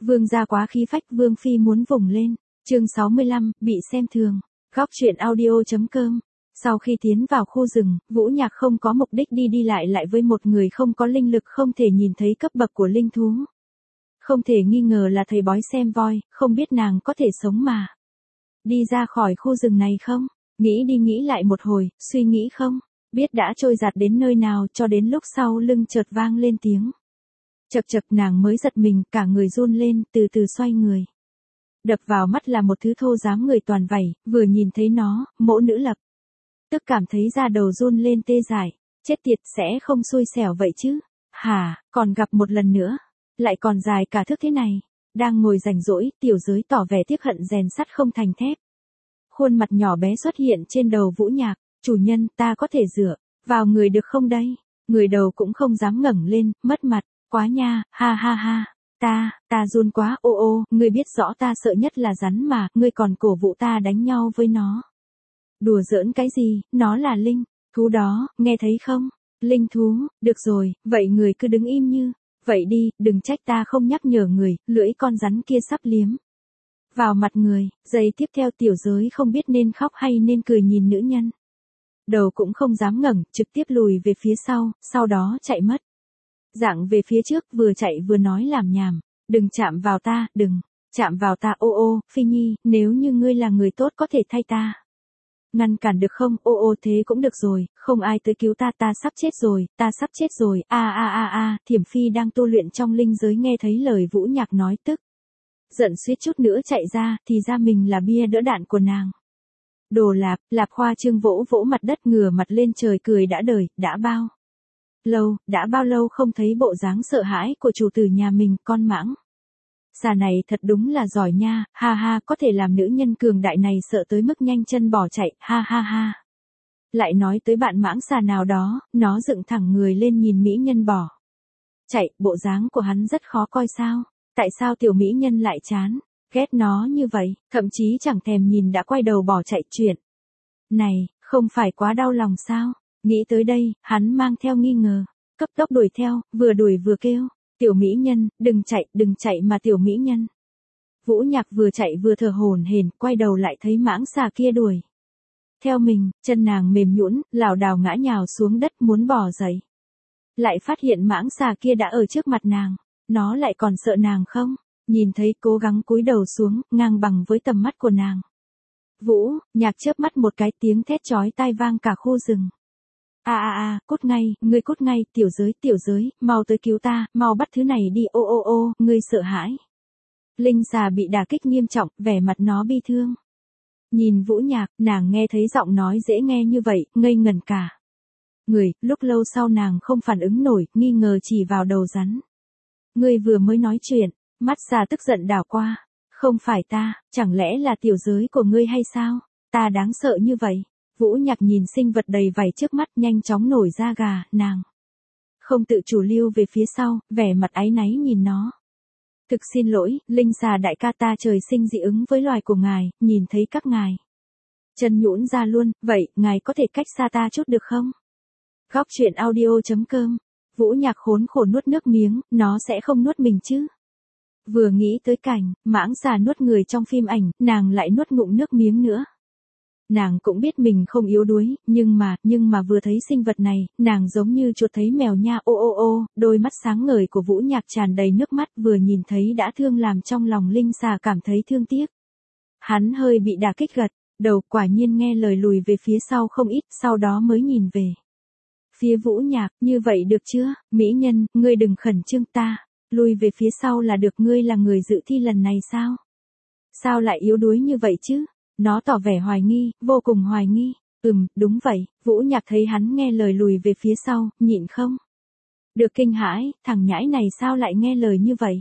Vương gia quá khí phách, Vương phi muốn vùng lên. Chương 65, bị xem thường. Góc truyện audio.com. Sau khi tiến vào khu rừng, Vũ Nhạc không có mục đích đi lại lại với một người không có linh lực, không thể nhìn thấy cấp bậc của linh thú. Không thể nghi ngờ là thầy bói xem voi, không biết nàng có thể sống mà đi ra khỏi khu rừng này không? Nghĩ đi nghĩ lại một hồi, suy nghĩ không biết đã trôi giạt đến nơi nào, cho đến lúc sau lưng chợt vang lên tiếng chậc chậc, nàng mới giật mình, cả người run lên, từ từ xoay người. Đập vào mắt là một thứ thô rám người toàn vảy, vừa nhìn thấy nó, mỗ nữ lập tức cảm thấy da đầu run lên tê dại. Chết tiệt, sẽ không xui xẻo vậy chứ? Hả, còn gặp một lần nữa, lại còn dài cả thước thế này. Đang ngồi rảnh rỗi, Tiểu Giới tỏ vẻ tiếc hận rèn sắt không thành thép. Khuôn mặt nhỏ bé xuất hiện trên đầu Vũ Nhạc. Chủ nhân, ta có thể dựa vào người được không đây? Người đầu cũng không dám ngẩng lên, mất mặt quá nha, ha ha ha. Ta run quá, ô, ngươi biết rõ ta sợ nhất là rắn mà, ngươi còn cổ vũ ta đánh nhau với nó. Đùa giỡn cái gì, nó là linh thú đó, nghe thấy không? Linh thú, được rồi, vậy người cứ đứng im như vậy đi, đừng trách ta không nhắc nhở người, lưỡi con rắn kia sắp liếm vào mặt người. Giây tiếp theo Tiểu Giới không biết nên khóc hay nên cười nhìn nữ nhân. Đầu cũng không dám ngẩng, trực tiếp lùi về phía sau đó chạy mất. Dạng về phía trước, vừa chạy vừa nói làm nhảm. Đừng chạm vào ta, đừng chạm vào ta, ô, Phi Nhi, nếu như ngươi là người tốt có thể thay ta ngăn cản được không? Ô, thế cũng được rồi, không ai tới cứu ta, ta sắp chết rồi, Thiểm Phi đang tu luyện trong linh giới nghe thấy lời Vũ Nhạc nói tức giận suýt chút nữa chạy ra, thì ra mình là bia đỡ đạn của nàng. Đồ Lạp Khoa Trương vỗ mặt đất, ngửa mặt lên trời cười đã đời, đã bao lâu không thấy bộ dáng sợ hãi của chủ tử nhà mình, con mãng xà này thật đúng là giỏi nha, ha, có thể làm nữ nhân cường đại này sợ tới mức nhanh chân bỏ chạy, ha. Lại nói tới bạn mãng xà nào đó, nó dựng thẳng người lên nhìn mỹ nhân bỏ chạy, bộ dáng của hắn rất khó coi sao? Tại sao tiểu mỹ nhân lại chán ghét nó như vậy, thậm chí chẳng thèm nhìn đã quay đầu bỏ chạy? Chuyện này, không phải quá đau lòng sao? Nghĩ tới đây, hắn mang theo nghi ngờ, cấp tốc đuổi theo, vừa đuổi vừa kêu, tiểu mỹ nhân, đừng chạy mà tiểu mỹ nhân. Vũ Nhạc vừa chạy vừa thở hổn hển, quay đầu lại thấy mãng xà kia đuổi theo mình, chân nàng mềm nhũn, lảo đảo ngã nhào xuống đất muốn bò dậy. Lại phát hiện mãng xà kia đã ở trước mặt nàng, nó lại còn sợ nàng không? Nhìn thấy cố gắng cúi đầu xuống, ngang bằng với tầm mắt của nàng. Vũ Nhạc chớp mắt một cái, tiếng thét chói tai vang cả khu rừng. Cút ngay, ngươi cút ngay, Tiểu Giới, mau tới cứu ta, mau bắt thứ này đi, ô, ngươi sợ hãi. Linh xà bị đả kích nghiêm trọng, vẻ mặt nó bi thương. Nhìn Vũ Nhạc, nàng nghe thấy giọng nói dễ nghe như vậy, ngây ngẩn cả người, lúc lâu sau nàng không phản ứng nổi, nghi ngờ chỉ vào đầu rắn. Ngươi vừa mới nói chuyện, mắt xà tức giận đảo qua. Không phải ta, chẳng lẽ là Tiểu Giới của ngươi hay sao? Ta đáng sợ như vậy. Vũ Nhạc nhìn sinh vật đầy vảy trước mắt, nhanh chóng nổi da gà, nàng không tự chủ lưu về phía sau, vẻ mặt áy náy nhìn nó. Thực xin lỗi, linh xà đại ca, ta trời sinh dị ứng với loài của ngài, nhìn thấy các ngài chân nhũn ra luôn, vậy, ngài có thể cách xa ta chút được không? Góc truyện audio.com. Vũ Nhạc khốn khổ nuốt nước miếng, nó sẽ không nuốt mình chứ? Vừa nghĩ tới cảnh mãng xà nuốt người trong phim ảnh, nàng lại nuốt ngụm nước miếng nữa. Nàng cũng biết mình không yếu đuối, nhưng mà vừa thấy sinh vật này, nàng giống như chuột thấy mèo nha, ô, đôi mắt sáng ngời của Vũ Nhạc tràn đầy nước mắt, vừa nhìn thấy đã thương làm trong lòng linh xà cảm thấy thương tiếc. Hắn hơi bị đả kích gật đầu, quả nhiên nghe lời lùi về phía sau không ít, sau đó mới nhìn về phía Vũ Nhạc, như vậy được chưa, mỹ nhân, ngươi đừng khẩn trương, ta lùi về phía sau là được, ngươi là người dự thi lần này sao? Sao lại yếu đuối như vậy chứ? Nó tỏ vẻ hoài nghi, vô cùng hoài nghi. Đúng vậy, Vũ Nhạc thấy hắn nghe lời lùi về phía sau, nhịn không được kinh hãi, thằng nhãi này sao lại nghe lời như vậy?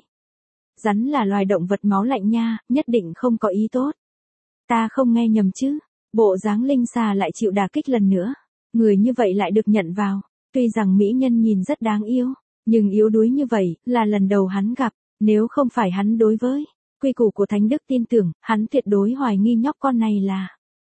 Rắn là loài động vật máu lạnh nha, nhất định không có ý tốt. Ta không nghe nhầm chứ? Bộ dáng linh xà lại chịu đả kích lần nữa. Người như vậy lại được nhận vào. Tuy rằng mỹ nhân nhìn rất đáng yêu, nhưng yếu đuối như vậy, là lần đầu hắn gặp. Nếu không phải hắn đối với quy củ của Thánh Đức tin tưởng, hắn tuyệt đối hoài nghi nhóc con này là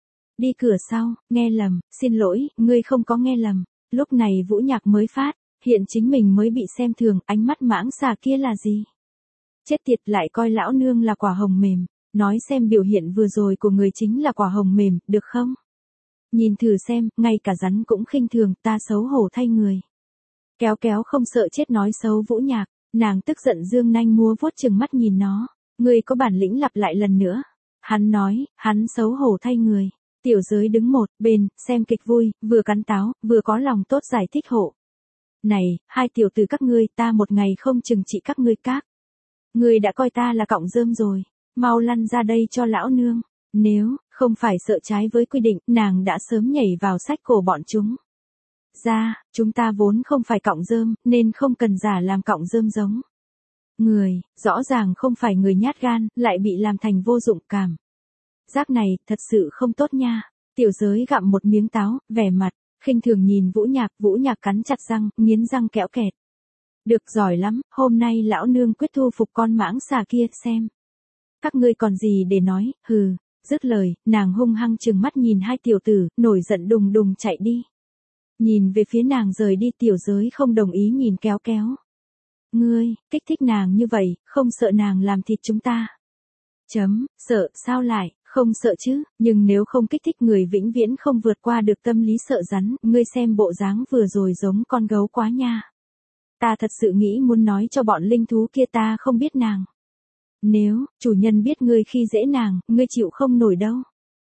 đi cửa sau, nghe lầm, xin lỗi, ngươi không có nghe lầm. Lúc này Vũ Nhạc mới phát hiện chính mình mới bị xem thường, ánh mắt mãng xà kia là gì? Chết tiệt, lại coi lão nương là quả hồng mềm. Nói xem biểu hiện vừa rồi của người chính là quả hồng mềm, được không? Nhìn thử xem, ngay cả rắn cũng khinh thường, ta xấu hổ thay người. Kéo kéo không sợ chết nói xấu Vũ Nhạc, nàng tức giận dương nanh múa vuốt chừng mắt nhìn nó. Ngươi có bản lĩnh lặp lại lần nữa. Hắn nói, hắn xấu hổ thay người. Tiểu Giới đứng một bên, xem kịch vui, vừa cắn táo, vừa có lòng tốt giải thích hộ. Này, hai tiểu tử các ngươi, ta một ngày không chừng trị các ngươi các. Ngươi đã coi ta là cọng rơm rồi, mau lăn ra đây cho lão nương. Nếu không phải sợ trái với quy định, nàng đã sớm nhảy vào sách cổ bọn chúng. Ra, chúng ta vốn không phải cọng rơm, nên không cần giả làm cọng rơm giống. Người, rõ ràng không phải người nhát gan, lại bị làm thành vô dụng cảm. Giác này, thật sự không tốt nha. Tiểu Giới gặm một miếng táo, vẻ mặt, khinh thường nhìn Vũ Nhạc cắn chặt răng, nghiến răng kẽo kẹt. Được, giỏi lắm, hôm nay lão nương quyết thu phục con mãng xà kia, xem. Các ngươi còn gì để nói, hừ. Dứt lời, nàng hung hăng trừng mắt nhìn hai tiểu tử, nổi giận đùng đùng chạy đi. Nhìn về phía nàng rời đi, Tiểu Giới không đồng ý nhìn kéo kéo. Ngươi, kích thích nàng như vậy, không sợ nàng làm thịt chúng ta. Sợ, sao lại, không sợ chứ, nhưng nếu không kích thích người vĩnh viễn không vượt qua được tâm lý sợ rắn, ngươi xem bộ dáng vừa rồi giống con gấu quá nha. Ta thật sự nghĩ muốn nói cho bọn linh thú kia ta không biết nàng. Nếu, chủ nhân biết ngươi khi dễ nàng, ngươi chịu không nổi đâu.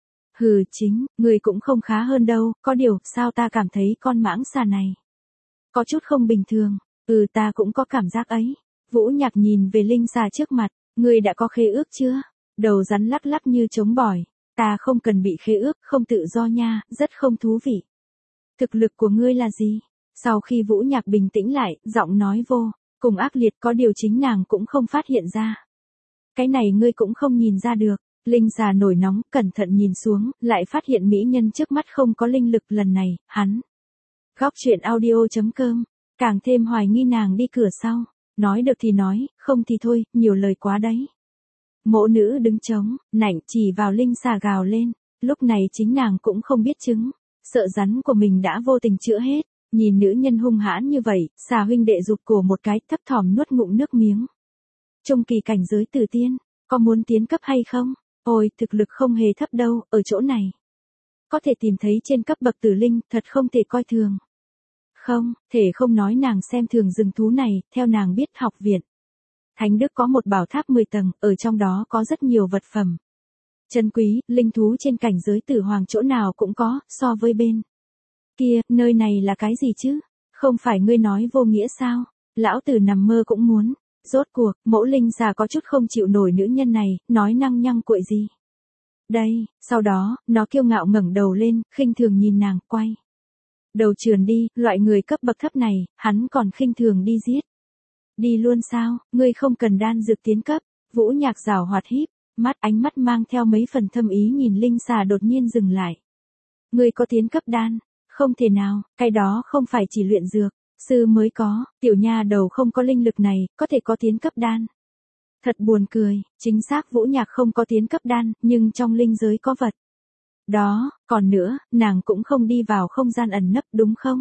Hừ, chính, ngươi cũng không khá hơn đâu, có điều, sao ta cảm thấy con mãng xà này có chút không bình thường. Ta cũng có cảm giác ấy. Vũ Nhạc nhìn về linh xà trước mặt, ngươi đã có khế ước chưa? Đầu rắn lắc lắc như trống bỏi. Ta không cần bị khế ước, không tự do nha, rất không thú vị. Thực lực của ngươi là gì? Sau khi Vũ Nhạc bình tĩnh lại, giọng nói vô cùng ác liệt, có điều chính nàng cũng không phát hiện ra. Cái này ngươi cũng không nhìn ra được. Linh xà nổi nóng, cẩn thận nhìn xuống, lại phát hiện mỹ nhân trước mắt không có linh lực. Lần này, hắn Góc truyện audio.com càng thêm hoài nghi nàng đi cửa sau. Nói được thì nói, không thì thôi, nhiều lời quá đấy. Mộ nữ đứng trống, nạnh chỉ vào linh xà gào lên. Lúc này chính nàng cũng không biết chứng. Sợ rắn của mình đã vô tình chữa hết. Nhìn nữ nhân hung hãn như vậy, xà huynh đệ rụt cổ một cái, thấp thỏm nuốt ngụm nước miếng. Trung kỳ cảnh giới tử tiên, có muốn tiến cấp hay không? Ôi, thực lực không hề thấp đâu, ở chỗ này. Có thể tìm thấy trên cấp bậc tử linh, thật không thể coi thường. Không, thể không nói nàng xem thường rừng thú này, theo nàng biết học viện Thánh Đức có một bảo tháp 10 tầng, ở trong đó có rất nhiều vật phẩm chân quý, linh thú trên cảnh giới tử hoàng chỗ nào cũng có, so với bên kia, nơi này là cái gì chứ? Không phải ngươi nói vô nghĩa sao? Lão tử nằm mơ cũng muốn. Rốt cuộc, mẫu linh xà có chút không chịu nổi nữ nhân này, nói năng nhăng cuội gì. Đây, sau đó, nó kiêu ngạo ngẩng đầu lên, khinh thường nhìn nàng, quay đầu trườn đi, loại người cấp bậc thấp này, hắn còn khinh thường đi giết. Đi luôn sao, ngươi không cần đan dược tiến cấp. Vũ Nhạc giảo hoạt híp mắt, ánh mắt mang theo mấy phần thâm ý nhìn linh xà đột nhiên dừng lại. Ngươi có tiến cấp đan? Không thể nào, cái đó không phải chỉ luyện dược sư mới có, tiểu nha đầu không có linh lực này, có thể có tiến cấp đan. Thật buồn cười, chính xác Vũ Nhạc không có tiến cấp đan, nhưng trong linh giới có vật đó, còn nữa, nàng cũng không đi vào không gian ẩn nấp đúng không?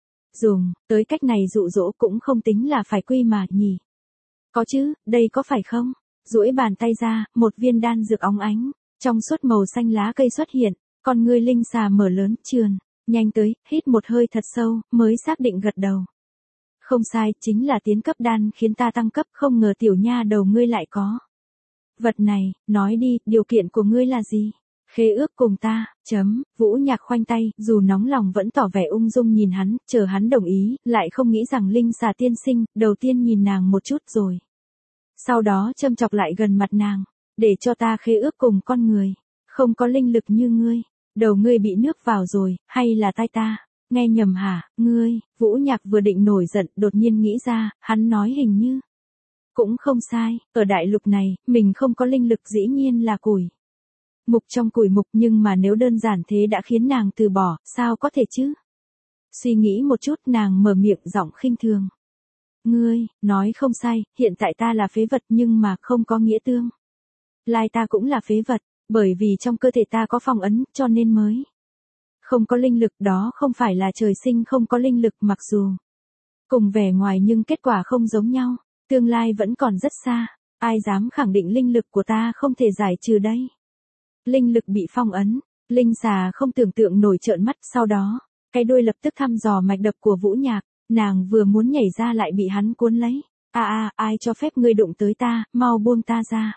Dùng tới cách này dụ dỗ cũng không tính là phải quy mà nhỉ. Có chứ, đây có phải không? Duỗi bàn tay ra, một viên đan dược óng ánh, trong suốt màu xanh lá cây xuất hiện, con ngươi linh xà mở lớn, trườn nhanh tới, hít một hơi thật sâu, mới xác định gật đầu. Không sai, chính là tiến cấp đan khiến ta tăng cấp, không ngờ tiểu nha đầu ngươi lại có vật này, nói đi, điều kiện của ngươi là gì? Khế ước cùng ta, Vũ Nhạc khoanh tay, dù nóng lòng vẫn tỏ vẻ ung dung nhìn hắn, chờ hắn đồng ý, lại không nghĩ rằng linh xà tiên sinh, đầu tiên nhìn nàng một chút rồi. Sau đó châm chọc lại gần mặt nàng, để cho ta khế ước cùng con người, không có linh lực như ngươi, đầu ngươi bị nước vào rồi, hay là tai ta? Nghe nhầm hả, ngươi? Vũ Nhạc vừa định nổi giận, đột nhiên nghĩ ra, hắn nói hình như cũng không sai, ở đại lục này, mình không có linh lực dĩ nhiên là củi mục trong củi mục, nhưng mà nếu đơn giản thế đã khiến nàng từ bỏ, sao có thể chứ? Suy nghĩ một chút, nàng mở miệng giọng khinh thường. Ngươi, nói không sai, hiện tại ta là phế vật nhưng mà không có nghĩa tương lai ta cũng là phế vật, bởi vì trong cơ thể ta có phong ấn, cho nên mới không có linh lực, đó không phải là trời sinh không có linh lực, mặc dù cùng vẻ ngoài nhưng kết quả không giống nhau, tương lai vẫn còn rất xa. Ai dám khẳng định linh lực của ta không thể giải trừ đây? Linh lực bị phong ấn, linh xà không tưởng tượng nổi trợn mắt, sau đó, cái đuôi lập tức thăm dò mạch đập của Vũ Nhạc, nàng vừa muốn nhảy ra lại bị hắn cuốn lấy. Ai cho phép ngươi đụng tới ta, mau buông ta ra.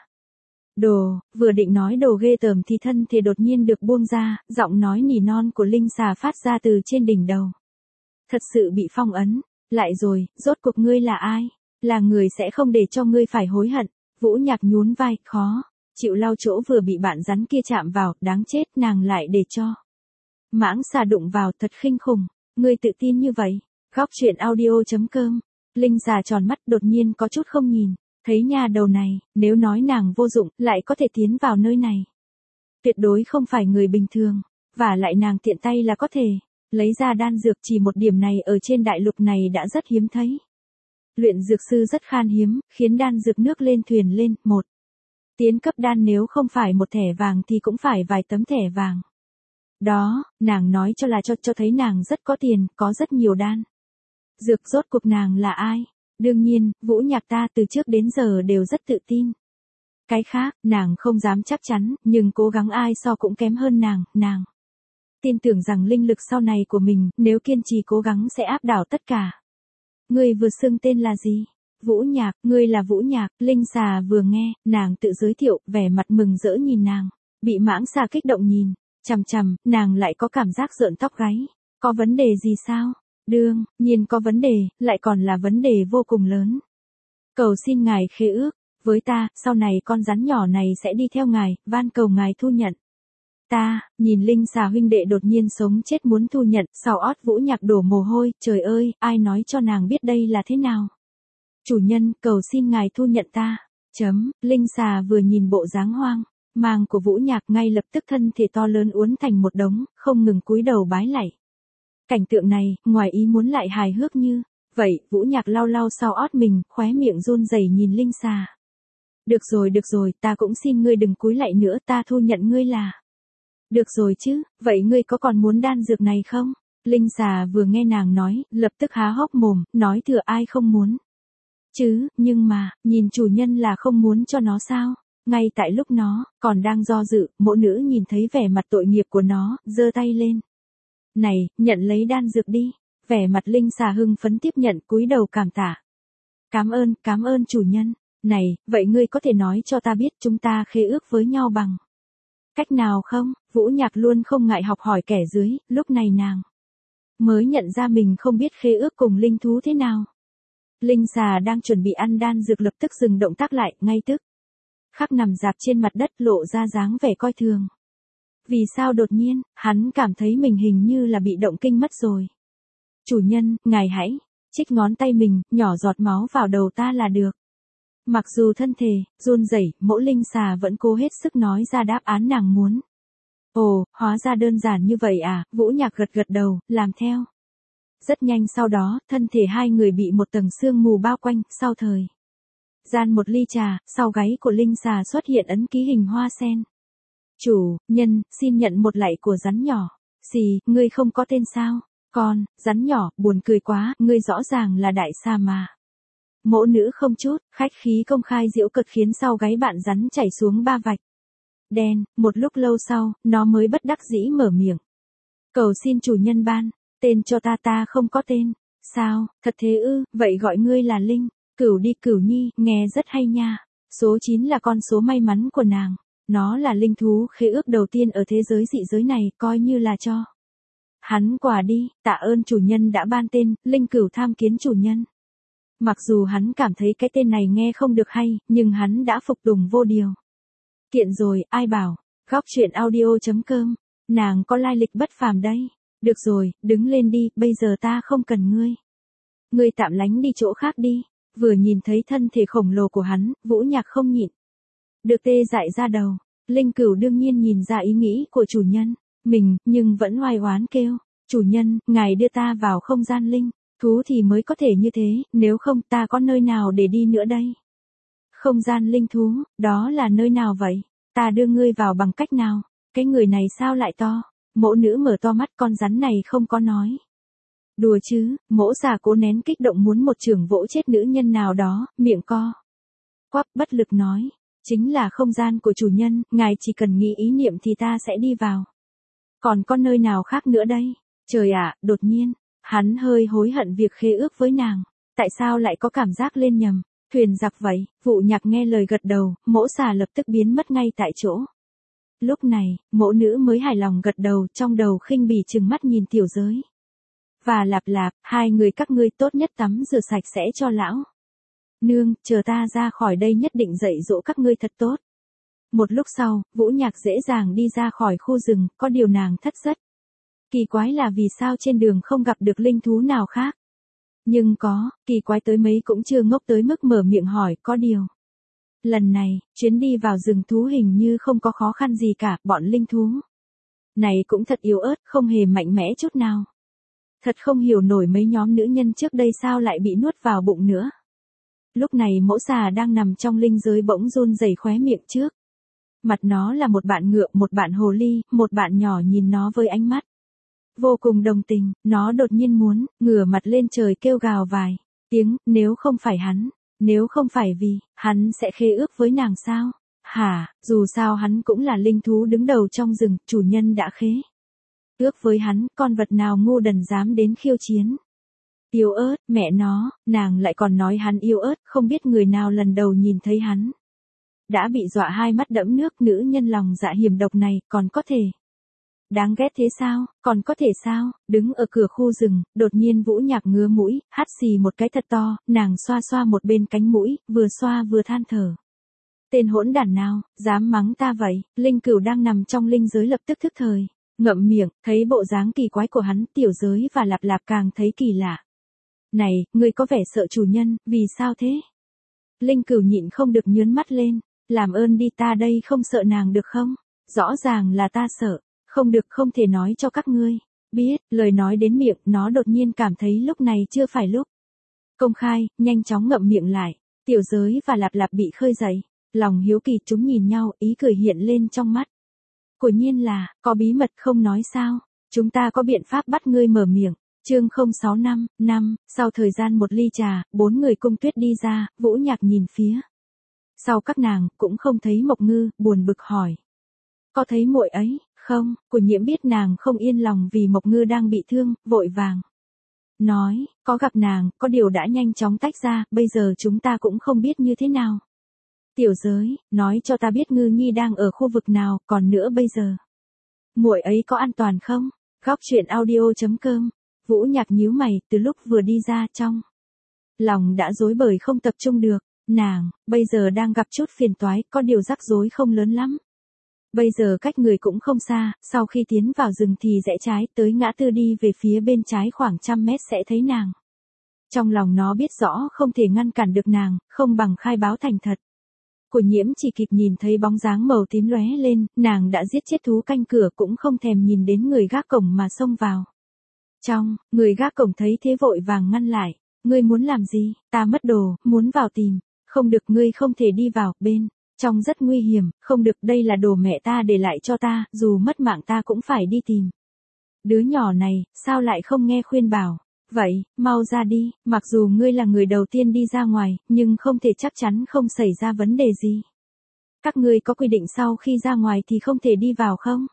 Đồ, vừa định nói đồ ghê tởm thì thân thể đột nhiên được buông ra, giọng nói nỉ non của linh xà phát ra từ trên đỉnh đầu. Thật sự bị phong ấn, lại rồi, rốt cuộc ngươi là ai? Là người sẽ không để cho ngươi phải hối hận. Vũ Nhạc nhún vai, khó chịu lau chỗ vừa bị bạn rắn kia chạm vào, đáng chết, nàng lại để cho mãng xà đụng vào, thật khinh khủng. Ngươi tự tin như vậy? Góc truyện audio.com. Linh xà tròn mắt, đột nhiên có chút không nhìn. Thấy nhà đầu này, nếu nói nàng vô dụng, lại có thể tiến vào nơi này. Tuyệt đối không phải người bình thường. Và lại nàng tiện tay là có thể lấy ra đan dược, chỉ một điểm này ở trên đại lục này đã rất hiếm thấy. Luyện dược sư rất khan hiếm, khiến đan dược nước lên thuyền lên. Một tiến cấp đan nếu không phải một thẻ vàng thì cũng phải vài tấm thẻ vàng. Đó, nàng nói cho là cho thấy nàng rất có tiền, có rất nhiều đan dược. Rốt cuộc nàng là ai? Đương nhiên, Vũ Nhạc ta từ trước đến giờ đều rất tự tin. Cái khác, nàng không dám chắc chắn, nhưng cố gắng ai so cũng kém hơn nàng tin tưởng rằng linh lực sau này của mình, nếu kiên trì cố gắng sẽ áp đảo tất cả. Ngươi vừa xưng tên là gì? Vũ Nhạc, ngươi là Vũ Nhạc. Linh xà vừa nghe, nàng tự giới thiệu, vẻ mặt mừng rỡ nhìn nàng. Bị mãng xà kích động nhìn chằm chằm, nàng lại có cảm giác rợn tóc gáy. Có vấn đề gì sao? Đương nhiên có vấn đề, lại còn là vấn đề vô cùng lớn. Cầu xin ngài khế ước với ta, sau này con rắn nhỏ này sẽ đi theo ngài, van cầu ngài thu nhận. Ta, nhìn linh xà huynh đệ đột nhiên sống chết muốn thu nhận, sau ót Vũ Nhạc đổ mồ hôi, trời ơi, ai nói cho nàng biết đây là thế nào? Chủ nhân, cầu xin ngài thu nhận ta. Linh xà vừa nhìn bộ dáng hoang mang của Vũ Nhạc, ngay lập tức thân thể to lớn uốn thành một đống, không ngừng cúi đầu bái lạy. Cảnh tượng này, ngoài ý muốn lại hài hước như vậy. Vũ Nhạc lau lau sau ót mình, khóe miệng run rẩy nhìn linh xà. Được rồi, ta cũng xin ngươi đừng cúi lạy nữa, ta thu nhận ngươi là. Được rồi chứ, vậy ngươi có còn muốn đan dược này không? Linh xà vừa nghe nàng nói, lập tức há hốc mồm, nói thừa ai không muốn. Chứ, nhưng mà, nhìn chủ nhân là không muốn cho nó sao? Ngay tại lúc nó còn đang do dự, mộ nữ nhìn thấy vẻ mặt tội nghiệp của nó, giơ tay lên. Này, nhận lấy đan dược đi. Vẻ mặt linh xà hưng phấn tiếp nhận, cúi đầu cảm tạ. Cảm ơn chủ nhân. Này, vậy ngươi có thể nói cho ta biết chúng ta khế ước với nhau bằng cách nào không? Vũ Nhạc luôn không ngại học hỏi kẻ dưới, lúc này nàng mới nhận ra mình không biết khế ước cùng linh thú thế nào. Linh xà đang chuẩn bị ăn đan dược lập tức dừng động tác lại, ngay tức khắc nằm rạp trên mặt đất, lộ ra dáng vẻ coi thường. Vì sao đột nhiên, hắn cảm thấy mình hình như là bị động kinh mất rồi. Chủ nhân, ngài hãy chích ngón tay mình, nhỏ giọt máu vào đầu ta là được. Mặc dù thân thể run rẩy, mẫu linh xà vẫn cố hết sức nói ra đáp án nàng muốn. Ồ, hóa ra đơn giản như vậy à? Vũ Nhạc gật đầu, làm theo. Rất nhanh sau đó, thân thể hai người bị một tầng sương mù bao quanh, sau thời gian một ly trà, sau gáy của linh xà xuất hiện ấn ký hình hoa sen. Chủ nhân, xin nhận một lạy của rắn nhỏ. Xì, ngươi không có tên sao? Con, rắn nhỏ, buồn cười quá, ngươi rõ ràng là đại xà mà. Mỗ nữ không chút khách khí công khai giễu cợt khiến sau gáy bạn rắn chảy xuống ba vạch đen. Một lúc lâu sau, nó mới bất đắc dĩ mở miệng. Cầu xin chủ nhân ban tên cho ta không có tên. Sao, thật thế ư? Vậy gọi ngươi là Linh Cửu đi. Cửu Nhi, nghe rất hay nha. Số 9 là con số may mắn của nàng. Nó là linh thú khế ước đầu tiên ở thế giới dị giới này, coi như là cho hắn quà đi. Tạ ơn chủ nhân đã ban tên. Linh Cửu tham kiến chủ nhân. Mặc dù hắn cảm thấy cái tên này nghe không được hay, nhưng hắn đã phục tùng vô điều kiện rồi. Ai bảo? Góc truyện audio.com. Nàng có lai lịch bất phàm đây. Được rồi, đứng lên đi, bây giờ ta không cần ngươi. Ngươi tạm lánh đi chỗ khác đi. Vừa nhìn thấy thân thể khổng lồ của hắn, Vũ Nhạc không nhịn được tê dại ra đầu. Linh Cửu đương nhiên nhìn ra ý nghĩ của chủ nhân mình, nhưng vẫn oai oán kêu. Chủ nhân, ngài đưa ta vào không gian linh thú thì mới có thể như thế, nếu không ta có nơi nào để đi nữa đây? Không gian linh thú, đó là nơi nào vậy? Ta đưa ngươi vào bằng cách nào? Cái người này sao lại to? Mỗ nữ mở to mắt, con rắn này không có nói đùa chứ. Mỗ già cố nén kích động muốn một chưởng vỗ chết nữ nhân nào đó, miệng co quắp bất lực nói. Chính là không gian của chủ nhân, ngài chỉ cần nghĩ ý niệm thì ta sẽ đi vào. Còn có nơi nào khác nữa đây? Trời ạ, đột nhiên, hắn hơi hối hận việc khế ước với nàng. Tại sao lại có cảm giác lên nhầm? Thuyền giặc vậy, Vũ Nhạc nghe lời gật đầu, mỗ xà lập tức biến mất ngay tại chỗ. Lúc này, mỗ nữ mới hài lòng gật đầu, trong đầu khinh bỉ trừng mắt nhìn Tiểu Giới. Và Lạp Lạp, hai người các ngươi tốt nhất tắm rửa sạch sẽ cho lão. Nương, chờ ta ra khỏi đây nhất định dạy dỗ các ngươi thật tốt. Một lúc sau, Vũ Nhạc dễ dàng đi ra khỏi khu rừng, có điều nàng thất rất. Kỳ quái là vì sao trên đường không gặp được linh thú nào khác. Nhưng có, kỳ quái tới mấy cũng chưa ngốc tới mức mở miệng hỏi, có điều. Lần này, chuyến đi vào rừng thú hình như không có khó khăn gì cả, bọn linh thú. Này cũng thật yếu ớt, không hề mạnh mẽ chút nào. Thật không hiểu nổi mấy nhóm nữ nhân trước đây sao lại bị nuốt vào bụng nữa. Lúc này mỗ xà đang nằm trong linh giới bỗng run rẩy khóe miệng trước. Mặt nó là một bạn ngựa, một bạn hồ ly, một bạn nhỏ nhìn nó với ánh mắt vô cùng đồng tình, nó đột nhiên muốn ngửa mặt lên trời kêu gào vài tiếng, nếu không phải hắn, nếu không phải vì hắn sẽ khế ước với nàng sao? Hả, dù sao hắn cũng là linh thú đứng đầu trong rừng, chủ nhân đã khế ước với hắn, con vật nào ngu đần dám đến khiêu chiến. Yếu ớt, mẹ nó, nàng lại còn nói hắn yếu ớt, không biết người nào lần đầu nhìn thấy hắn đã bị dọa hai mắt đẫm nước. Nữ nhân lòng dạ hiểm độc này, còn có thể đáng ghét thế sao, còn có thể sao? Đứng ở cửa khu rừng, đột nhiên Vũ Nhạc ngứa mũi, hắt xì một cái thật to, nàng xoa xoa một bên cánh mũi, vừa xoa vừa than thở. Tên hỗn đản nào, dám mắng ta vậy? Linh Cửu đang nằm trong linh giới lập tức thức thời, ngậm miệng, thấy bộ dáng kỳ quái của hắn, Tiểu Giới và Lạp Lạp càng thấy kỳ lạ. Này, ngươi có vẻ sợ chủ nhân, vì sao thế? Linh Cửu nhịn không được nhớn mắt lên, làm ơn đi, ta đây không sợ nàng được không? Rõ ràng là ta sợ. Không được, không thể nói cho các ngươi biết. Lời nói đến miệng, nó đột nhiên cảm thấy lúc này chưa phải lúc công khai, nhanh chóng ngậm miệng lại. Tiểu Giới và Lạp Lạp bị khơi dậy, lòng hiếu kỳ chúng nhìn nhau, ý cười hiện lên trong mắt. Quả nhiên là, có bí mật không nói sao, chúng ta có biện pháp bắt ngươi mở miệng. Chương 065, năm, sau thời gian một ly trà, 4 người Cung Tuyết đi ra, Vũ Nhạc nhìn phía sau các nàng, cũng không thấy Mộc Ngư, buồn bực hỏi. Có thấy muội ấy không? Của Nhiễm biết nàng không yên lòng vì Mộc Ngư đang bị thương, vội vàng nói, có gặp nàng, có điều đã nhanh chóng tách ra, bây giờ chúng ta cũng không biết như thế nào. Tiểu Giới, nói cho ta biết Ngư Nhi đang ở khu vực nào, còn nữa bây giờ muội ấy có an toàn không? Góc truyện audio.com. Vũ Nhạc nhíu mày, từ lúc vừa đi ra trong lòng đã rối bời không tập trung được. Nàng bây giờ đang gặp chút phiền toái, có điều rắc rối không lớn lắm. Bây giờ cách người cũng không xa, sau khi tiến vào rừng thì rẽ trái tới ngã tư đi về phía bên trái khoảng 100 mét sẽ thấy nàng. Trong lòng nó biết rõ không thể ngăn cản được nàng, không bằng khai báo thành thật. Của Nhiễm chỉ kịp nhìn thấy bóng dáng màu tím lóe lên, nàng đã giết chết thú canh cửa cũng không thèm nhìn đến người gác cổng mà xông vào. Trong, người gác cổng thấy thế vội vàng ngăn lại. Ngươi muốn làm gì? Ta mất đồ, muốn vào tìm. Không được, ngươi không thể đi vào, bên trong rất nguy hiểm, không được, đây là đồ mẹ ta để lại cho ta, dù mất mạng ta cũng phải đi tìm. Đứa nhỏ này, sao lại không nghe khuyên bảo? Vậy, mau ra đi, mặc dù ngươi là người đầu tiên đi ra ngoài, nhưng không thể chắc chắn không xảy ra vấn đề gì. Các ngươi có quy định sau khi ra ngoài thì không thể đi vào không?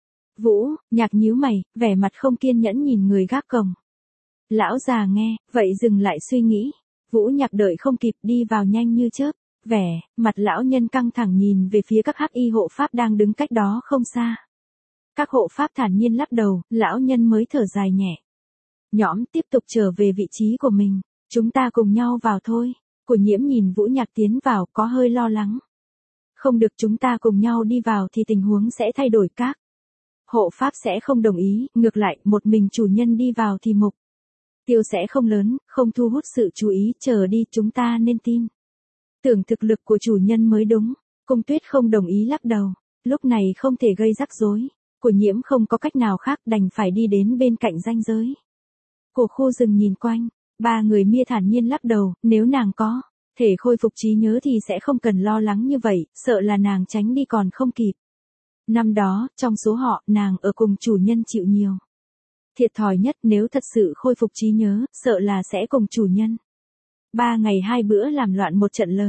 Vũ Nhạc nhíu mày, vẻ mặt không kiên nhẫn nhìn người gác cổng. Lão già nghe, vậy dừng lại suy nghĩ. Vũ Nhạc đợi không kịp, đi vào nhanh như chớp. Vẻ mặt lão nhân căng thẳng nhìn về phía các hắc y hộ pháp đang đứng cách đó không xa. Các hộ pháp thản nhiên lắc đầu, lão nhân mới thở dài nhẹ nhõm tiếp tục trở về vị trí của mình. Chúng ta cùng nhau vào thôi. Của Nhiễm nhìn Vũ Nhạc tiến vào, có hơi lo lắng. Không được, chúng ta cùng nhau đi vào thì tình huống sẽ thay đổi, các hộ pháp sẽ không đồng ý, ngược lại, một mình chủ nhân đi vào thì mục tiêu sẽ không lớn, không thu hút sự chú ý, chờ đi, chúng ta nên tin tưởng thực lực của chủ nhân mới đúng. Cung Tuyết không đồng ý lắc đầu, lúc này không thể gây rắc rối. Của Nhiễm không có cách nào khác, đành phải đi đến bên cạnh ranh giới của khu rừng nhìn quanh. Ba người Mia thản nhiên lắc đầu, nếu nàng có thể khôi phục trí nhớ thì sẽ không cần lo lắng như vậy, sợ là nàng tránh đi còn không kịp. Năm đó, trong số họ, nàng ở cùng chủ nhân chịu nhiều thiệt thòi nhất, nếu thật sự khôi phục trí nhớ, sợ là sẽ cùng chủ nhân 3 ngày 2 bữa làm loạn một trận lớn.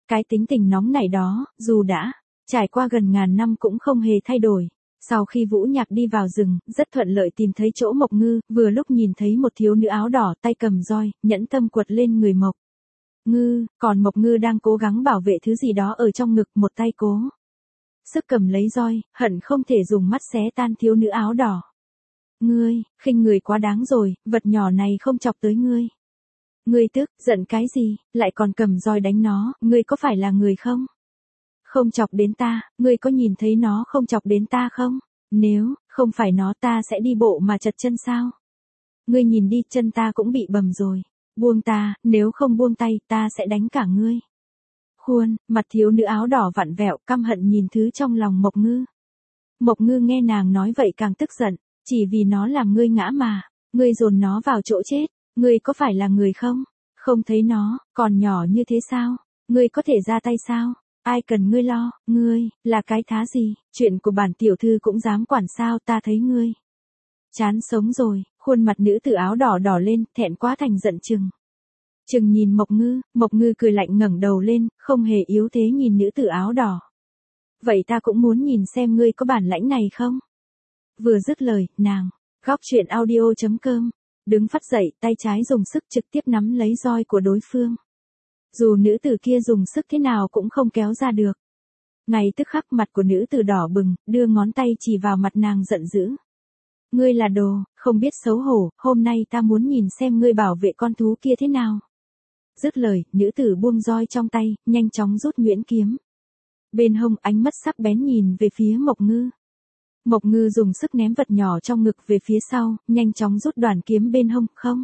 Cái tính tình nóng nảy đó, dù đã trải qua gần ngàn năm cũng không hề thay đổi. Sau khi Vũ Nhạc đi vào rừng, rất thuận lợi tìm thấy chỗ Mộc Ngư, vừa lúc nhìn thấy một thiếu nữ áo đỏ tay cầm roi, nhẫn tâm quật lên người Mộc Ngư, còn Mộc Ngư đang cố gắng bảo vệ thứ gì đó ở trong ngực, một tay cố sức cầm lấy roi, hận không thể dùng mắt xé tan thiếu nữ áo đỏ. Ngươi, khinh người quá đáng rồi, vật nhỏ này không chọc tới ngươi. Ngươi tức, giận cái gì, lại còn cầm roi đánh nó, ngươi có phải là người không? Không chọc đến ta, ngươi có nhìn thấy nó không chọc đến ta không? Nếu không phải nó ta sẽ đi bộ mà chật chân sao? Ngươi nhìn đi, chân ta cũng bị bầm rồi. Buông ta, nếu không buông tay ta sẽ đánh cả ngươi. Khuôn, mặt thiếu nữ áo đỏ vặn vẹo, căm hận nhìn thứ trong lòng Mộc Ngư. Mộc Ngư nghe nàng nói vậy càng tức giận, chỉ vì nó làm ngươi ngã mà, ngươi dồn nó vào chỗ chết, ngươi có phải là người không? Không thấy nó, còn nhỏ như thế sao? Ngươi có thể ra tay sao? Ai cần ngươi lo, ngươi, là cái thá gì, chuyện của bản tiểu thư cũng dám quản sao, ta thấy ngươi chán sống rồi, khuôn mặt nữ tử áo đỏ đỏ lên, thẹn quá thành giận chừng. Chừng nhìn Mộc Ngư cười lạnh ngẩng đầu lên, không hề yếu thế nhìn nữ tử áo đỏ. Vậy ta cũng muốn nhìn xem ngươi có bản lãnh này không? Vừa dứt lời, nàng, góc truyện audio.com, đứng phắt dậy, tay trái dùng sức trực tiếp nắm lấy roi của đối phương. Dù nữ tử kia dùng sức thế nào cũng không kéo ra được. Ngay tức khắc mặt của nữ tử đỏ bừng, đưa ngón tay chỉ vào mặt nàng giận dữ. Ngươi là đồ, không biết xấu hổ, hôm nay ta muốn nhìn xem ngươi bảo vệ con thú kia thế nào. Dứt lời, nữ tử buông roi trong tay, nhanh chóng rút nhuyễn kiếm. Bên hông ánh mắt sắc bén nhìn về phía Mộc Ngư. Mộc Ngư dùng sức ném vật nhỏ trong ngực về phía sau, nhanh chóng rút đoàn kiếm bên hông, không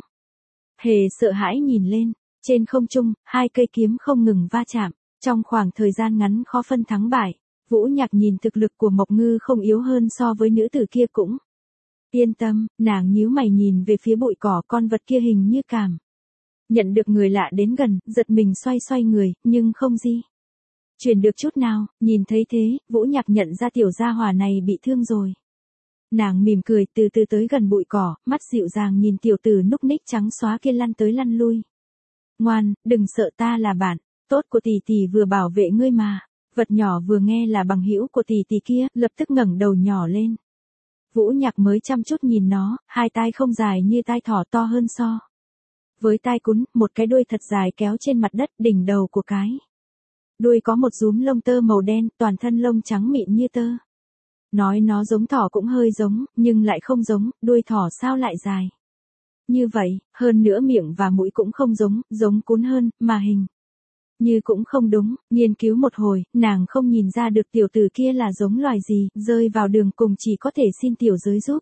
hề sợ hãi nhìn lên. Trên không trung, hai cây kiếm không ngừng va chạm, trong khoảng thời gian ngắn khó phân thắng bại. Vũ Nhạc nhìn thực lực của Mộc Ngư không yếu hơn so với nữ tử kia cũng yên tâm, nàng nhíu mày nhìn về phía bụi cỏ, con vật kia hình như cảm nhận được người lạ đến gần, giật mình xoay người, nhưng không di chuyển được chút nào. Nhìn thấy thế, Vũ Nhạc nhận ra tiểu gia hỏa này bị thương rồi. Nàng mỉm cười, từ từ tới gần bụi cỏ, mắt dịu dàng nhìn tiểu tử núc ních trắng xóa kia lăn tới lăn lui. Ngoan, đừng sợ, ta là bạn tốt của tỷ tỷ vừa bảo vệ ngươi mà. Vật nhỏ vừa nghe là bằng hữu của tỷ tỷ kia, lập tức ngẩng đầu nhỏ lên. Vũ Nhạc mới chăm chút nhìn nó, hai tai không dài như tai thỏ, to hơn so với tai cún, một cái đuôi thật dài kéo trên mặt đất, đỉnh đầu của cái đuôi có một rúm lông tơ màu đen, toàn thân lông trắng mịn như tơ. Nói nó giống thỏ cũng hơi giống, nhưng lại không giống, đuôi thỏ sao lại dài như vậy, hơn nữa miệng và mũi cũng không giống cún hơn, mà hình như cũng không đúng. Nghiên cứu một hồi, nàng không nhìn ra được tiểu tử kia là giống loài gì, rơi vào đường cùng chỉ có thể xin tiểu giới giúp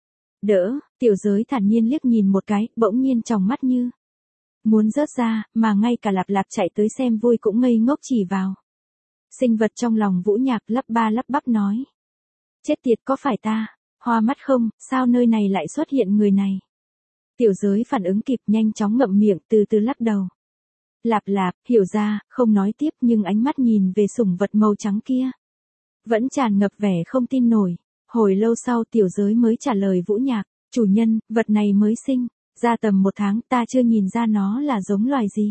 đỡ. Tiểu giới thản nhiên liếc nhìn một cái, bỗng nhiên tròng mắt như muốn rớt ra, mà ngay cả Lạp Lạp chạy tới xem vui cũng ngây ngốc chỉ vào sinh vật trong lòng Vũ Nhạc, lắp ba lắp bắp nói. Chết tiệt, có phải ta hoa mắt không, sao nơi này lại xuất hiện người này? Tiểu giới phản ứng kịp, nhanh chóng ngậm miệng, từ từ lắc đầu. Lạp Lạp, hiểu ra, không nói tiếp, nhưng ánh mắt nhìn về sủng vật màu trắng kia vẫn tràn ngập vẻ không tin nổi. Hồi lâu sau tiểu giới mới trả lời Vũ Nhạc, chủ nhân, vật này mới sinh ra tầm 1 tháng, ta chưa nhìn ra nó là giống loài gì.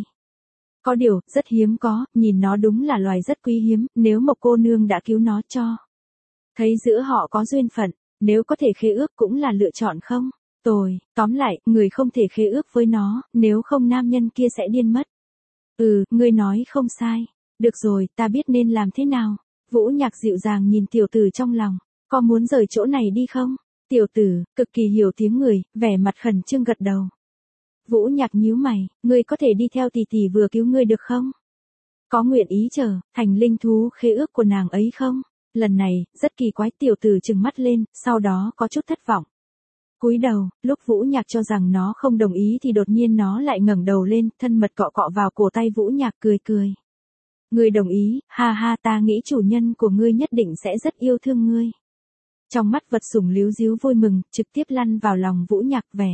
Có điều, rất hiếm có, nhìn nó đúng là loài rất quý hiếm, nếu Mộc cô nương đã cứu nó cho thấy giữa họ có duyên phận, nếu có thể khế ước cũng là lựa chọn không tồi. Tóm lại, người không thể khế ước với nó, nếu không nam nhân kia sẽ điên mất. Ngươi nói không sai. Được rồi, ta biết nên làm thế nào. Vũ Nhạc dịu dàng nhìn tiểu tử trong lòng, có muốn rời chỗ này đi không? Tiểu tử, cực kỳ hiểu tiếng người, vẻ mặt khẩn trương gật đầu. Vũ Nhạc nhíu mày, ngươi có thể đi theo tỷ tỷ vừa cứu ngươi được không? Có nguyện ý trở thành linh thú khế ước của nàng ấy không? Lần này, rất kỳ quái, tiểu tử trừng mắt lên, sau đó có chút thất vọng. Cúi đầu, lúc Vũ Nhạc cho rằng nó không đồng ý thì đột nhiên nó lại ngẩng đầu lên, thân mật cọ cọ vào cổ tay Vũ Nhạc, cười cười. Ngươi đồng ý, ha ha, ta nghĩ chủ nhân của ngươi nhất định sẽ rất yêu thương ngươi. Trong mắt vật sủng líu díu vui mừng, trực tiếp lăn vào lòng Vũ Nhạc, vẻ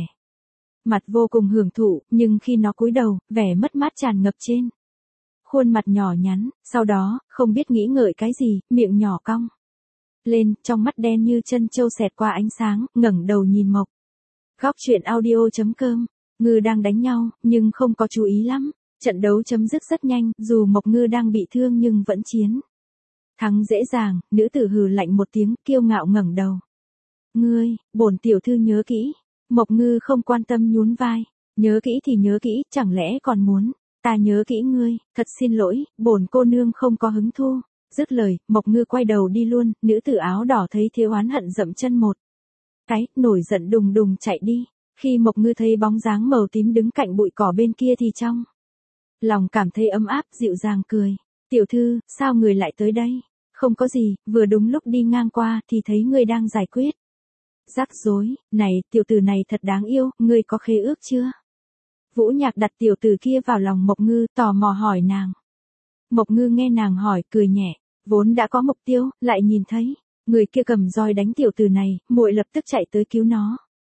mặt vô cùng hưởng thụ, nhưng khi nó cúi đầu, vẻ mất mát tràn ngập trên khuôn mặt nhỏ nhắn, sau đó, không biết nghĩ ngợi cái gì, miệng nhỏ cong lên, trong mắt đen như chân trâu xẹt qua ánh sáng, ngẩng đầu nhìn Mộc. Góc truyện audio.com, Ngư đang đánh nhau, nhưng không có chú ý lắm. Trận đấu chấm dứt rất nhanh, dù Mộc Ngư đang bị thương nhưng vẫn chiến. Thắng dễ dàng, nữ tử hừ lạnh một tiếng, kiêu ngạo ngẩng đầu. Ngươi, bổn tiểu thư nhớ kỹ. Mộc Ngư không quan tâm nhún vai. Nhớ kỹ thì nhớ kỹ, chẳng lẽ còn muốn. Ta nhớ kỹ ngươi, thật xin lỗi, bổn cô nương không có hứng thu. Dứt lời, Mộc Ngư quay đầu đi luôn, nữ tử áo đỏ thấy thế oán hận dậm chân một cái, nổi giận đùng đùng chạy đi. Khi Mộc Ngư thấy bóng dáng màu tím đứng cạnh bụi cỏ bên kia thì trong lòng cảm thấy ấm áp, dịu dàng cười. Tiểu thư, sao người lại tới đây? Không có gì, vừa đúng lúc đi ngang qua thì thấy ngươi đang giải quyết rắc rối. Này, tiểu tử này thật đáng yêu, ngươi có khế ước chưa? Vũ Nhạc đặt tiểu tử kia vào lòng Mộc Ngư, tò mò hỏi nàng. Mộc Ngư nghe nàng hỏi, cười nhẹ, vốn đã có mục tiêu, lại nhìn thấy người kia cầm roi đánh tiểu tử này, muội lập tức chạy tới cứu nó.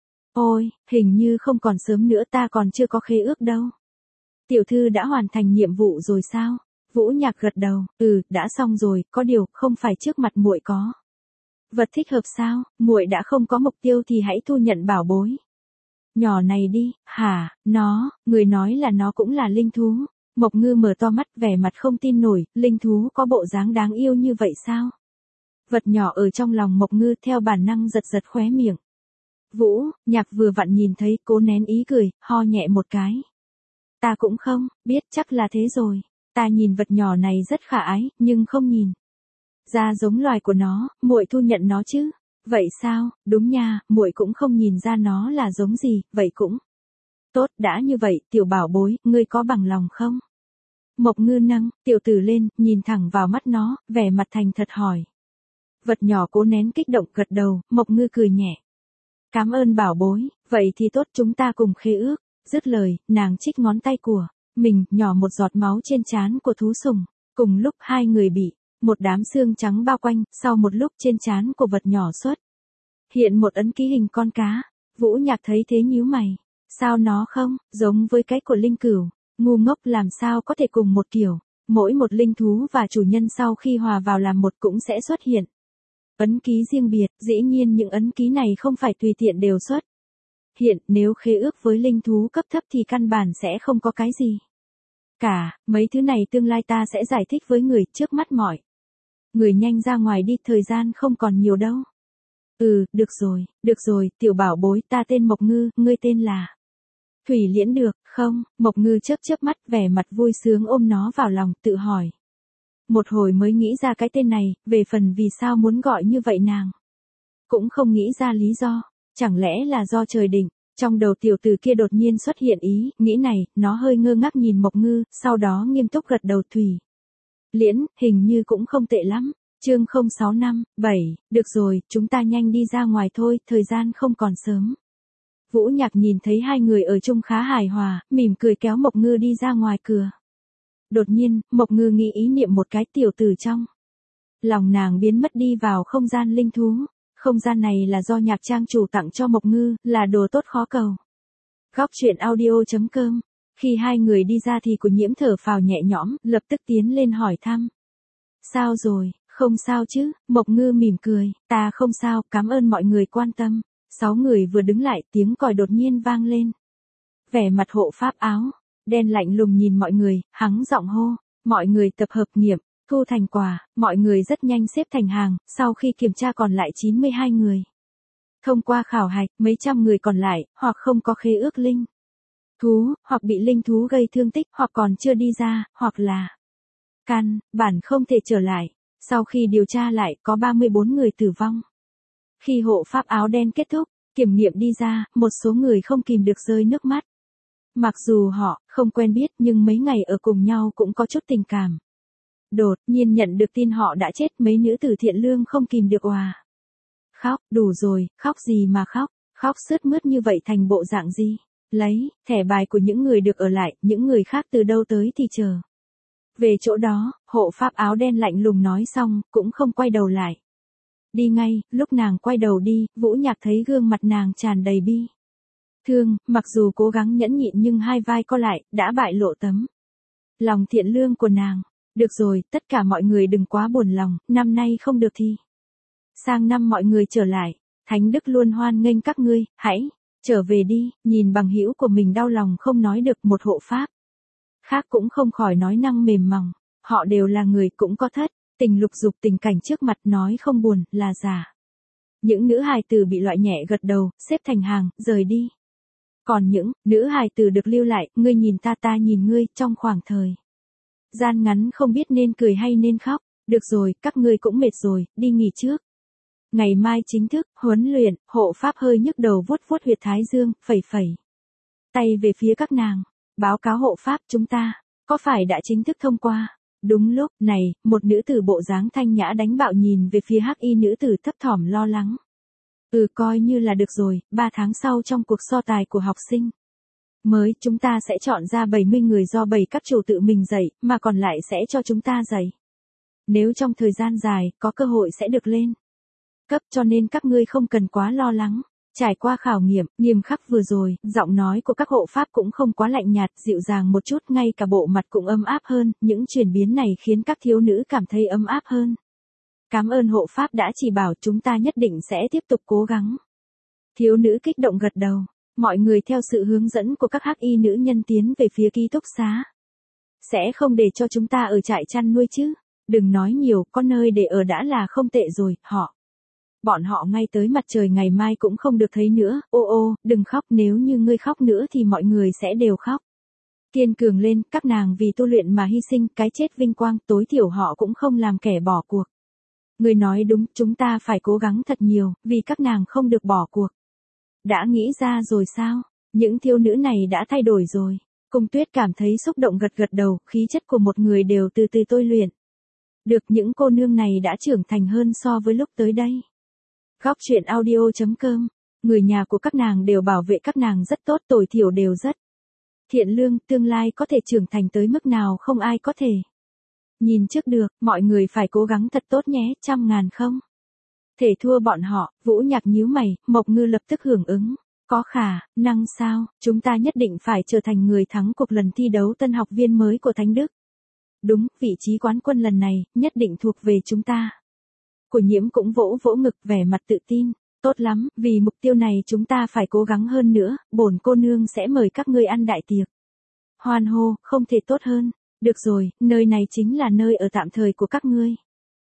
Ôi, hình như không còn sớm nữa, ta còn chưa có khế ước đâu. Tiểu thư đã hoàn thành nhiệm vụ rồi sao? Vũ Nhạc gật đầu, đã xong rồi, có điều không phải trước mặt muội có vật thích hợp sao? Muội đã không có mục tiêu thì hãy thu nhận bảo bối nhỏ này đi. Hả? Nó, người nói là nó cũng là linh thú. Mộc Ngư mở to mắt, vẻ mặt không tin nổi, linh thú có bộ dáng đáng yêu như vậy sao? Vật nhỏ ở trong lòng Mộc Ngư theo bản năng giật giật khóe miệng. Vũ Nhạc vừa vặn nhìn thấy, cố nén ý cười, ho nhẹ một cái. Ta cũng không biết, chắc là thế rồi. Ta nhìn vật nhỏ này rất khả ái, nhưng không nhìn ra giống loài của nó, muội thu nhận nó chứ? Vậy sao? Đúng nha, muội cũng không nhìn ra nó là giống gì, vậy cũng tốt. Đã như vậy, tiểu bảo bối, ngươi có bằng lòng không? Mộc Ngư nâng tiểu tử lên, nhìn thẳng vào mắt nó, vẻ mặt thành thật hỏi. Vật nhỏ cố nén kích động gật đầu. Mộc Ngư cười nhẹ. Cảm ơn bảo bối, vậy thì tốt, chúng ta cùng khế ước. Dứt lời, nàng chích ngón tay của mình, nhỏ một giọt máu trên trán của thú sùng. Cùng lúc hai người bị một đám xương trắng bao quanh, sau một lúc trên trán của vật nhỏ xuất hiện một ấn ký hình con cá. Vũ Nhạc thấy thế nhíu mày. Sao nó không giống với cái của linh cửu? Ngu ngốc, làm sao có thể cùng một kiểu? Mỗi một linh thú và chủ nhân sau khi hòa vào làm một cũng sẽ xuất hiện ấn ký riêng biệt, dĩ nhiên những ấn ký này không phải tùy tiện đều xuất hiện, nếu khế ước với linh thú cấp thấp thì căn bản sẽ không có cái gì cả. Mấy thứ này tương lai ta sẽ giải thích với người, trước mắt mọi người nhanh ra ngoài đi, thời gian không còn nhiều đâu. Được rồi, tiểu bảo bối, ta tên Mộc Ngư, ngươi tên là Thủy Liễn được không? Mộc Ngư chớp chớp mắt, vẻ mặt vui sướng ôm nó vào lòng, tự hỏi. Một hồi mới nghĩ ra cái tên này, về phần vì sao muốn gọi như vậy nàng cũng không nghĩ ra lý do. Chẳng lẽ là do trời định? Trong đầu tiểu tử kia đột nhiên xuất hiện ý nghĩ này, nó hơi ngơ ngác nhìn Mộc Ngư, sau đó nghiêm túc gật đầu. Thủy Liễn, hình như cũng không tệ lắm. Chương 0657, được rồi, chúng ta nhanh đi ra ngoài thôi, thời gian không còn sớm. Vũ Nhạc nhìn thấy hai người ở chung khá hài hòa, mỉm cười kéo Mộc Ngư đi ra ngoài cửa. Đột nhiên, Mộc Ngư nghĩ ý niệm một cái, tiểu tử trong lòng nàng biến mất đi vào không gian linh thú. Không gian này là do Nhạc trang chủ tặng cho Mộc Ngư, là đồ tốt khó cầu. Góc truyện audio.com. Khi hai người đi ra thì Cổ Nhiễm thở phào nhẹ nhõm, lập tức tiến lên hỏi thăm. Sao rồi, không sao chứ? Mộc Ngư mỉm cười, ta không sao, cảm ơn mọi người quan tâm. 6 người vừa đứng lại, tiếng còi đột nhiên vang lên. Vẻ mặt hộ pháp áo đen lạnh lùng nhìn mọi người, hắng giọng hô. Mọi người tập hợp nghiệm, thu thành quả. Mọi người rất nhanh xếp thành hàng, sau khi kiểm tra còn lại 92 người. Thông qua khảo hạch, mấy trăm người còn lại, hoặc không có khế ước linh thú, hoặc bị linh thú gây thương tích, hoặc còn chưa đi ra, hoặc là căn bản không thể trở lại. Sau khi điều tra lại, có 34 người tử vong. Khi hộ pháp áo đen kết thúc kiểm nghiệm đi ra, một số người không kìm được rơi nước mắt. Mặc dù họ không quen biết nhưng mấy ngày ở cùng nhau cũng có chút tình cảm. Đột nhiên nhận được tin họ đã chết, mấy nữ tử thiện lương không kìm được òa khóc. Đủ rồi, khóc gì mà khóc, khóc sướt mướt như vậy thành bộ dạng gì? Lấy thẻ bài của những người được ở lại, những người khác từ đâu tới thì chờ về chỗ đó. Hộ pháp áo đen lạnh lùng nói xong, cũng không quay đầu lại. Đi ngay. Lúc nàng quay đầu đi, Vũ Nhạc thấy gương mặt nàng tràn đầy bi thương, mặc dù cố gắng nhẫn nhịn nhưng hai vai co lại, đã bại lộ tấm lòng thiện lương của nàng. Được rồi, tất cả mọi người đừng quá buồn lòng, năm nay không được thì sang năm mọi người trở lại. Thánh Đức luôn hoan nghênh các ngươi, hãy trở về đi. Nhìn bằng hữu của mình đau lòng không nói được, một hộ pháp Khác cũng không khỏi nói năng mềm mỏng, họ đều là người cũng có thất, tình lục dục tình cảnh trước mặt nói không buồn là giả. Những nữ hài tử bị loại nhẹ gật đầu, xếp thành hàng, rời đi. Còn những nữ hài tử được lưu lại, ngươi nhìn ta nhìn ngươi, trong khoảng thời gian ngắn không biết nên cười hay nên khóc. Được rồi, các ngươi cũng mệt rồi, đi nghỉ trước. Ngày mai chính thức, huấn luyện, hộ pháp hơi nhức đầu vuốt vuốt huyệt thái dương, phẩy tay về phía các nàng. Báo cáo hộ pháp chúng ta, có phải đã chính thức thông qua? Đúng lúc này, một nữ tử bộ dáng thanh nhã đánh bạo nhìn về phía hắc y nữ tử thấp thỏm lo lắng. Coi như là được rồi, 3 tháng sau trong cuộc so tài của học sinh mới chúng ta sẽ chọn ra 70 người do 7 các chủ tự mình dạy, mà còn lại sẽ cho chúng ta dạy. Nếu trong thời gian dài, có cơ hội sẽ được lên cấp, cho nên các ngươi không cần quá lo lắng. Trải qua khảo nghiệm, nghiêm khắc vừa rồi, giọng nói của các hộ pháp cũng không quá lạnh nhạt, dịu dàng một chút, ngay cả bộ mặt cũng ấm áp hơn, những chuyển biến này khiến các thiếu nữ cảm thấy ấm áp hơn. Cảm ơn hộ pháp đã chỉ bảo, chúng ta nhất định sẽ tiếp tục cố gắng. Thiếu nữ kích động gật đầu, mọi người theo sự hướng dẫn của các hắc y nữ nhân tiến về phía ký túc xá. Sẽ không để cho chúng ta ở trại chăn nuôi chứ? Đừng nói nhiều, có nơi để ở đã là không tệ rồi, bọn họ ngay tới mặt trời ngày mai cũng không được thấy nữa. Ô, đừng khóc, nếu như ngươi khóc nữa thì mọi người sẽ đều khóc. Kiên cường lên, các nàng vì tu luyện mà hy sinh, cái chết vinh quang, tối thiểu họ cũng không làm kẻ bỏ cuộc. Ngươi nói đúng, chúng ta phải cố gắng thật nhiều, vì các nàng không được bỏ cuộc. Đã nghĩ ra rồi sao? Những thiếu nữ này đã thay đổi rồi. Cung Tuyết cảm thấy xúc động gật đầu, khí chất của một người đều từ từ tôi luyện. Được, những cô nương này đã trưởng thành hơn so với lúc tới đây. Góc truyện audio.com, người nhà của các nàng đều bảo vệ các nàng rất tốt, tối thiểu đều rất thiện lương, tương lai có thể trưởng thành tới mức nào không ai có thể nhìn trước được, mọi người phải cố gắng thật tốt nhé, 100.000 không thể thua bọn họ. Vũ Nhạc nhíu mày, Mộc Ngư lập tức hưởng ứng. Có khả năng sao, chúng ta nhất định phải trở thành người thắng cuộc lần thi đấu tân học viên mới của Thánh Đức. Đúng, vị trí quán quân lần này, nhất định thuộc về chúng ta. Của Nhiễm cũng vỗ vỗ ngực, vẻ mặt tự tin. Tốt lắm, vì mục tiêu này chúng ta phải cố gắng hơn nữa, bổn cô nương sẽ mời các ngươi ăn đại tiệc. Hoan hô, không thể tốt hơn. Được rồi, nơi này chính là nơi ở tạm thời của các ngươi.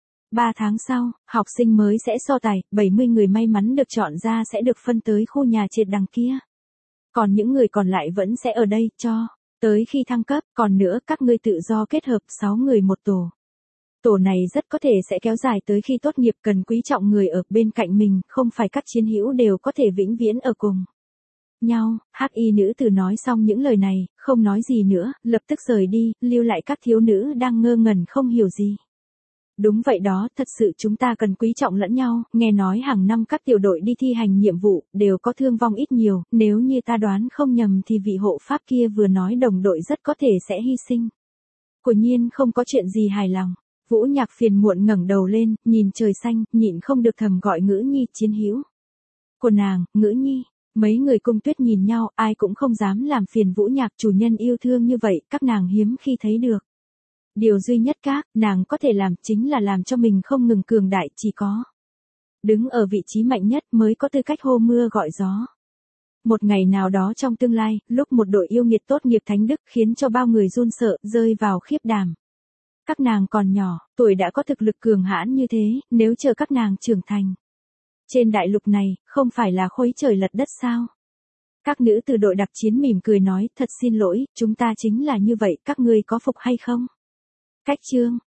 3 tháng sau, học sinh mới sẽ so tài, 70 người may mắn được chọn ra sẽ được phân tới khu nhà trệt đằng kia. Còn những người còn lại vẫn sẽ ở đây, cho tới khi thăng cấp, còn nữa các ngươi tự do kết hợp 6 người một tổ. Tổ này rất có thể sẽ kéo dài tới khi tốt nghiệp, cần quý trọng người ở bên cạnh mình, không phải các chiến hữu đều có thể vĩnh viễn ở cùng nhau. Hắc y nữ tử nói xong những lời này, không nói gì nữa, lập tức rời đi, lưu lại các thiếu nữ đang ngơ ngẩn không hiểu gì. Đúng vậy đó, thật sự chúng ta cần quý trọng lẫn nhau, nghe nói hàng năm các tiểu đội đi thi hành nhiệm vụ, đều có thương vong ít nhiều, nếu như ta đoán không nhầm thì vị hộ pháp kia vừa nói đồng đội rất có thể sẽ hy sinh. Quả nhiên không có chuyện gì hài lòng. Vũ Nhạc phiền muộn ngẩng đầu lên, nhìn trời xanh, nhịn không được thầm gọi Ngữ Nhi, chiến hữu của nàng, Ngữ Nhi. Mấy người Cung Tuyết nhìn nhau, ai cũng không dám làm phiền Vũ Nhạc, chủ nhân yêu thương như vậy, các nàng hiếm khi thấy được. Điều duy nhất các nàng có thể làm chính là làm cho mình không ngừng cường đại, chỉ có đứng ở vị trí mạnh nhất mới có tư cách hô mưa gọi gió. Một ngày nào đó trong tương lai, lúc một đội yêu nghiệt tốt nghiệp Thánh Đức khiến cho bao người run sợ, rơi vào khiếp đảm. Các nàng còn nhỏ, tuổi đã có thực lực cường hãn như thế, nếu chờ các nàng trưởng thành. Trên đại lục này, không phải là khuấy trời lật đất sao? Các nữ từ đội đặc chiến mỉm cười nói, thật xin lỗi, chúng ta chính là như vậy, các ngươi có phục hay không? Cách chương